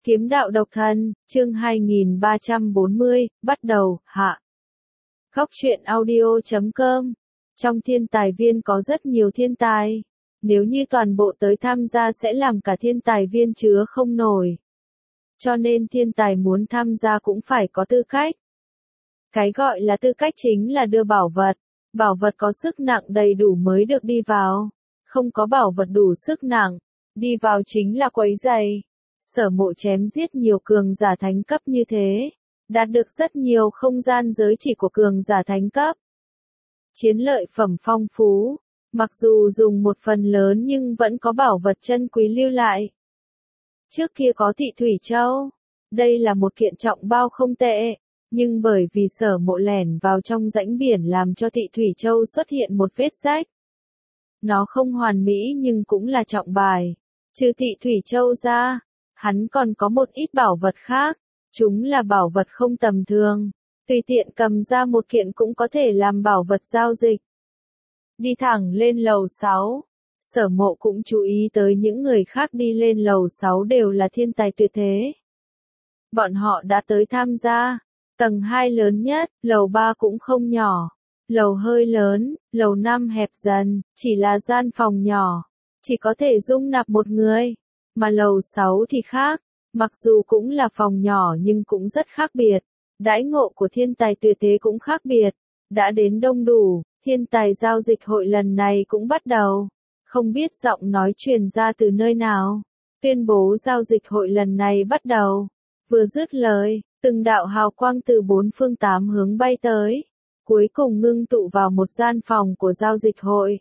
Kiếm đạo độc thân, chương 2340, bắt đầu, hạ. Góc truyện audio.com. Trong thiên tài viên có rất nhiều thiên tài. Nếu như toàn bộ tới tham gia sẽ làm cả thiên tài viên chứa không nổi. Cho nên thiên tài muốn tham gia cũng phải có tư cách. Cái gọi là tư cách chính là đưa bảo vật. Bảo vật có sức nặng đầy đủ mới được đi vào. Không có bảo vật đủ sức nặng, đi vào chính là quấy rầy. Sở Mộ chém giết nhiều cường giả thánh cấp như thế, đạt được rất nhiều không gian giới chỉ của cường giả thánh cấp. Chiến lợi phẩm phong phú, mặc dù dùng một phần lớn nhưng vẫn có bảo vật chân quý lưu lại. Trước kia có Thị Thủy Châu, đây là một kiện trọng bao không tệ, nhưng bởi vì Sở Mộ lẻn vào trong rãnh biển làm cho Thị Thủy Châu xuất hiện một vết rách. Nó không hoàn mỹ nhưng cũng là trọng bài. Trừ Thị Thủy Châu ra, hắn còn có một ít bảo vật khác, chúng là bảo vật không tầm thường, tùy tiện cầm ra một kiện cũng có thể làm bảo vật giao dịch. Đi thẳng lên lầu 6, Sở Mộ cũng chú ý tới những người khác đi lên lầu 6 đều là thiên tài tuyệt thế. Bọn họ đã tới tham gia, tầng 2 lớn nhất, lầu 3 cũng không nhỏ, lầu hơi lớn, lầu 5 hẹp dần, chỉ là gian phòng nhỏ, chỉ có thể dung nạp một người. Mà lầu 6 thì khác, mặc dù cũng là phòng nhỏ nhưng cũng rất khác biệt. Đãi ngộ của thiên tài tuyệt thế cũng khác biệt. Đã đến đông đủ, thiên tài giao dịch hội lần này cũng bắt đầu. Không biết giọng nói truyền ra từ nơi nào. Tuyên bố giao dịch hội lần này bắt đầu. Vừa dứt lời, từng đạo hào quang từ bốn phương tám hướng bay tới. Cuối cùng ngưng tụ vào một gian phòng của giao dịch hội.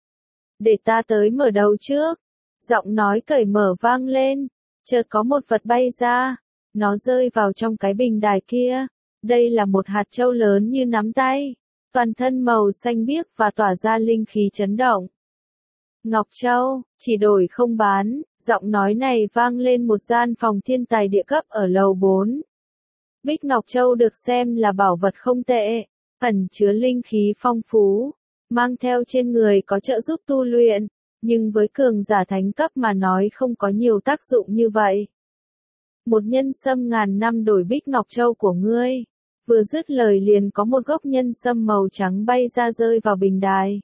Để ta tới mở đầu trước. Giọng nói cởi mở vang lên, chợt có một vật bay ra, nó rơi vào trong cái bình đài kia. Đây là một hạt châu lớn như nắm tay, toàn thân màu xanh biếc và tỏa ra linh khí chấn động. Ngọc Châu, chỉ đổi không bán, giọng nói này vang lên một gian phòng thiên tài địa cấp ở lầu 4. Bích Ngọc Châu được xem là bảo vật không tệ, ẩn chứa linh khí phong phú, mang theo trên người có trợ giúp tu luyện. Nhưng với cường giả thánh cấp mà nói không có nhiều tác dụng như vậy. Một nhân sâm ngàn năm đổi Bích Ngọc Châu của ngươi. Vừa dứt lời liền có một gốc nhân sâm màu trắng bay ra rơi vào bình đài.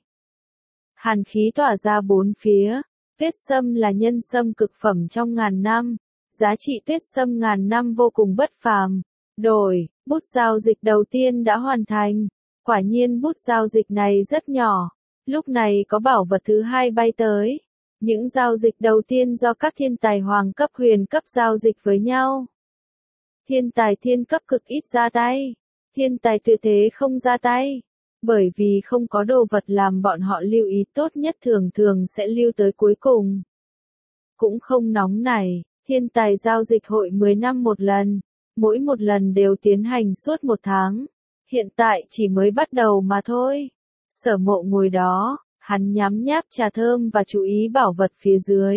Hàn khí tỏa ra bốn phía. Tuyết sâm là nhân sâm cực phẩm trong ngàn năm. Giá trị tuyết sâm ngàn năm vô cùng bất phàm. Đổi, bút giao dịch đầu tiên đã hoàn thành. Quả nhiên bút giao dịch này rất nhỏ. Lúc này có bảo vật thứ hai bay tới. Những giao dịch đầu tiên do các thiên tài hoàng cấp huyền cấp giao dịch với nhau. Thiên tài thiên cấp cực ít ra tay. Thiên tài tuyệt thế không ra tay. Bởi vì không có đồ vật làm bọn họ lưu ý tốt nhất thường thường sẽ lưu tới cuối cùng. Cũng không nóng này, thiên tài giao dịch hội 10 năm một lần. Mỗi một lần đều tiến hành suốt 1 tháng. Hiện tại chỉ mới bắt đầu mà thôi. Sở Mộ ngồi đó, hắn nhắm nháp trà thơm và chú ý bảo vật phía dưới.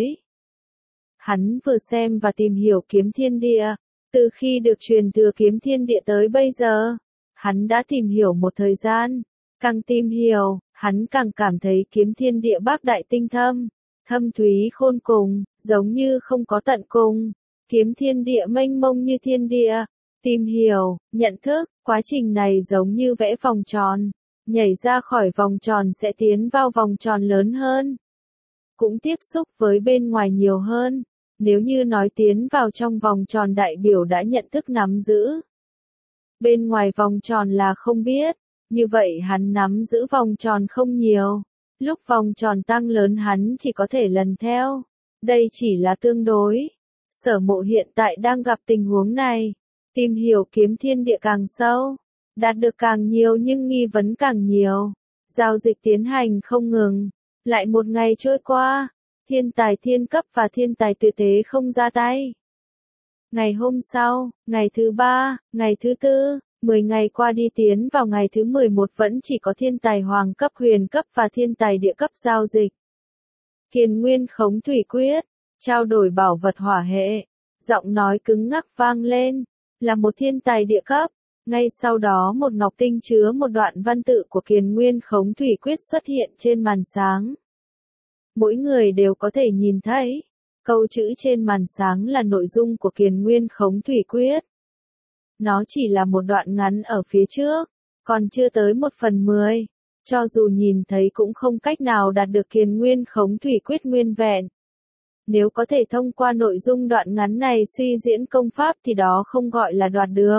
Hắn vừa xem và tìm hiểu kiếm thiên địa, từ khi được truyền thừa kiếm thiên địa tới bây giờ, hắn đã tìm hiểu một thời gian, càng tìm hiểu, hắn càng cảm thấy kiếm thiên địa bác đại tinh thâm, thâm thúy khôn cùng, giống như không có tận cùng, kiếm thiên địa mênh mông như thiên địa, tìm hiểu, nhận thức, quá trình này giống như vẽ vòng tròn. Nhảy ra khỏi vòng tròn sẽ tiến vào vòng tròn lớn hơn. Cũng tiếp xúc với bên ngoài nhiều hơn. Nếu như nói tiến vào trong vòng tròn đại biểu đã nhận thức nắm giữ. Bên ngoài vòng tròn là không biết. Như vậy hắn nắm giữ vòng tròn không nhiều. Lúc vòng tròn tăng lớn hắn chỉ có thể lần theo. Đây chỉ là tương đối. Sở Mộ hiện tại đang gặp tình huống này. Tìm hiểu kiếm thiên địa càng sâu. Đạt được càng nhiều nhưng nghi vấn càng nhiều. Giao dịch tiến hành không ngừng. Lại một ngày trôi qua. Thiên tài thiên cấp và thiên tài tuyệt thế không ra tay. Ngày hôm sau, ngày thứ 3, ngày thứ 4, 10 ngày qua đi tiến vào ngày thứ 11 vẫn chỉ có thiên tài hoàng cấp huyền cấp và thiên tài địa cấp giao dịch. Kiền Nguyên Khống Thủy Quyết. Trao đổi bảo vật hỏa hệ. Giọng nói cứng ngắc vang lên. Là một thiên tài địa cấp. Ngay sau đó một ngọc tinh chứa một đoạn văn tự của Kiền Nguyên Khống Thủy Quyết xuất hiện trên màn sáng. Mỗi người đều có thể nhìn thấy. Câu chữ trên màn sáng là nội dung của Kiền Nguyên Khống Thủy Quyết. Nó chỉ là một đoạn ngắn ở phía trước, còn chưa tới 1/10. Cho dù nhìn thấy cũng không cách nào đạt được Kiền Nguyên Khống Thủy Quyết nguyên vẹn. Nếu có thể thông qua nội dung đoạn ngắn này suy diễn công pháp thì đó không gọi là đoạt được,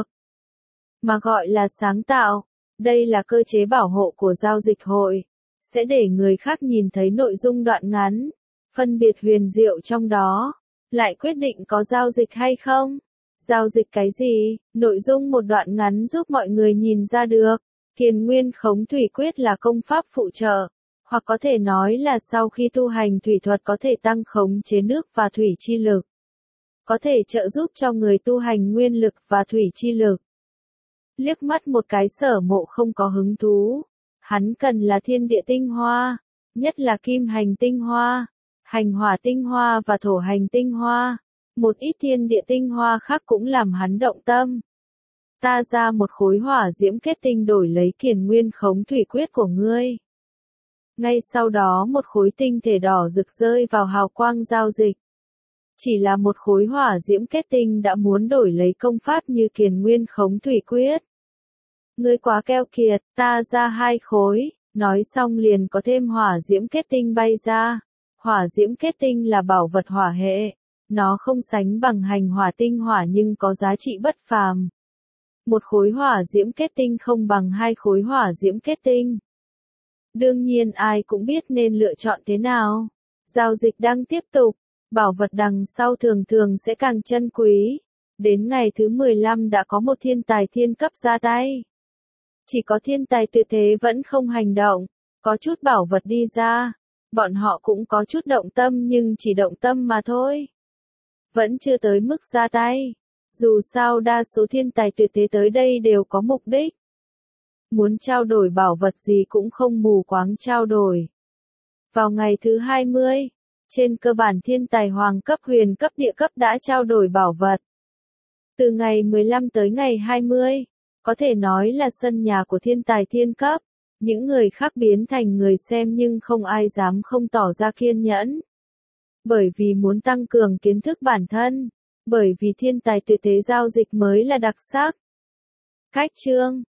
mà gọi là sáng tạo. Đây là cơ chế bảo hộ của giao dịch hội, sẽ để người khác nhìn thấy nội dung đoạn ngắn, phân biệt huyền diệu trong đó, lại quyết định có giao dịch hay không. Giao dịch cái gì? Nội dung một đoạn ngắn giúp mọi người nhìn ra được. Kiền Nguyên Khống Thủy Quyết là công pháp phụ trợ, hoặc có thể nói là sau khi tu hành thủy thuật có thể tăng khống chế nước và thủy chi lực. Có thể trợ giúp cho người tu hành nguyên lực và thủy chi lực. Liếc mắt một cái Sở Mộ không có hứng thú. Hắn cần là thiên địa tinh hoa, nhất là kim hành tinh hoa, hành hỏa tinh hoa và thổ hành tinh hoa. Một ít thiên địa tinh hoa khác cũng làm hắn động tâm. Ta ra một khối hỏa diễm kết tinh đổi lấy Kiền Nguyên Khống Thủy Quyết của ngươi. Ngay sau đó một khối tinh thể đỏ rực rơi vào hào quang giao dịch. Chỉ là một khối hỏa diễm kết tinh đã muốn đổi lấy công pháp như Kiền Nguyên Khống Thủy Quyết. Ngươi quá keo kiệt, ta ra 2 khối, nói xong liền có thêm hỏa diễm kết tinh bay ra. Hỏa diễm kết tinh là bảo vật hỏa hệ, nó không sánh bằng hành hỏa tinh hỏa nhưng có giá trị bất phàm. Một khối hỏa diễm kết tinh không bằng 2 khối hỏa diễm kết tinh. Đương nhiên ai cũng biết nên lựa chọn thế nào. Giao dịch đang tiếp tục, bảo vật đằng sau thường thường sẽ càng chân quý. Đến ngày thứ 15 đã có một thiên tài thiên cấp ra tay. Chỉ có thiên tài tuyệt thế vẫn không hành động, có chút bảo vật đi ra. Bọn họ cũng có chút động tâm nhưng chỉ động tâm mà thôi. Vẫn chưa tới mức ra tay. Dù sao đa số thiên tài tuyệt thế tới đây đều có mục đích. Muốn trao đổi bảo vật gì cũng không mù quáng trao đổi. Vào ngày thứ 20, trên cơ bản thiên tài hoàng cấp huyền cấp địa cấp đã trao đổi bảo vật. Từ ngày 15 tới ngày 20, có thể nói là sân nhà của thiên tài thiên cấp. Những người khác biến thành người xem nhưng không ai dám không tỏ ra kiên nhẫn. Bởi vì muốn tăng cường kiến thức bản thân. Bởi vì thiên tài tuyệt thế giao dịch mới là đặc sắc. Cách chương